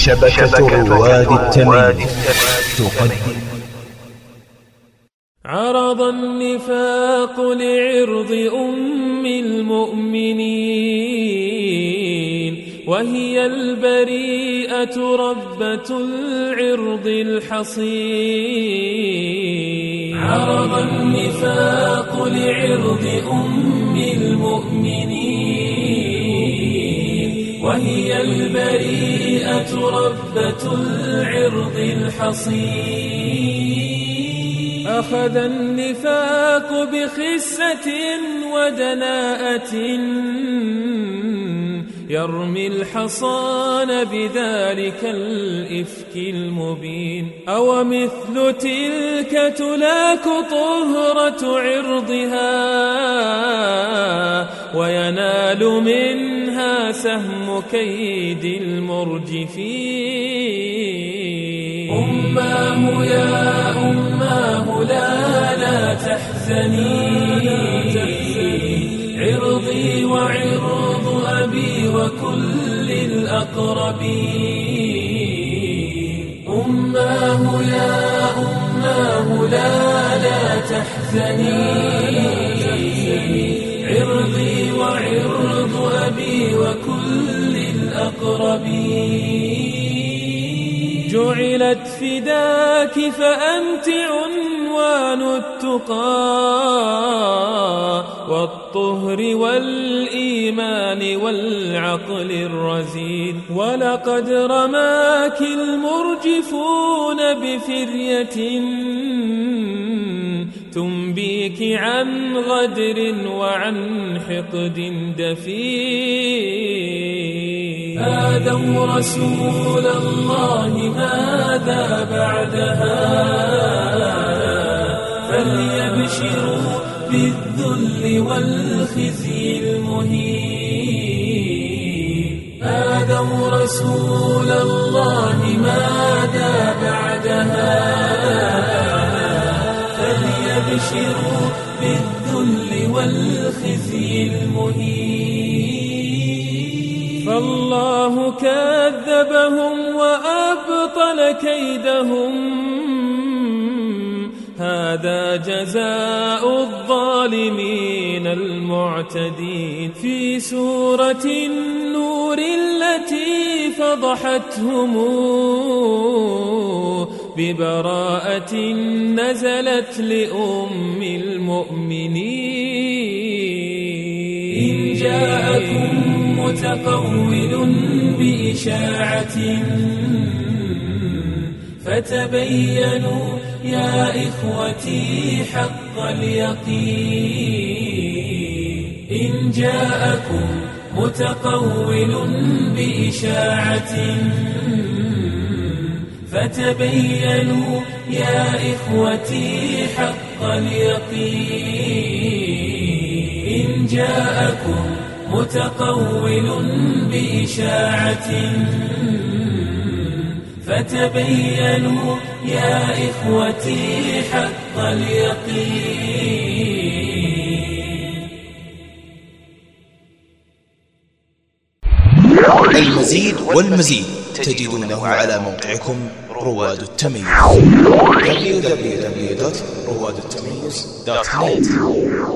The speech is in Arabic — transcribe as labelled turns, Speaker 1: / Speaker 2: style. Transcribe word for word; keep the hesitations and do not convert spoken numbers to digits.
Speaker 1: شبكة رواد التمييز تقدم
Speaker 2: عرض النفاق لعرض أم المؤمنين وهي البريئة ربة العرض الحصين. عرض النفاق لعرض أم المؤمنين وهي البريئة ربة العرض الحصين. أخذ النفاق بخسة ودناءة يرمي الحصان بذلك الإفك المبين. أو مثل تلك تلاك طهرة عرضها وينال منها سهم كيد المرجفين. أماه يا أماه لا لا تحزني عرضي وعرض أبي وكل الأقربين. أماه يا أماه لا لا تحزني عرضي وعرض أبي وكل الأقربين. جعلت فداك فأنت عنوان التقى والطهر والإيمان والعقل الرزين. ولقد رماك المرجفون بفرية تنبيك عن غدر وعن حقد دفين. آذوا رسول الله ماذا بعدها فليبشروا بالذل والخزي المهين. آذوا رسول الله ماذا بعدها فليبشروا بالذل والخزي المهين. فالله كذبهم وأبطل كيدهم هذا جزاء الظالمين المعتدين. في سورة النور التي فضحتهم ببراءة نزلت لأم المؤمنين. إن جاءكم متقول بإشاعة فتبينوا يا إخوتي حق اليقين. إن جاءكم متقول بإشاعة فتبينوا يا إخوتي حق اليقين. إن جاءكم متقول بإشاعة فتبينوا يا إخوتي حق اليقين.
Speaker 1: المزيد والمزيد تجدونه على موقعكم رواد التمييز دبليو دبليو دبليو دوت رواد التمييز دوت نت.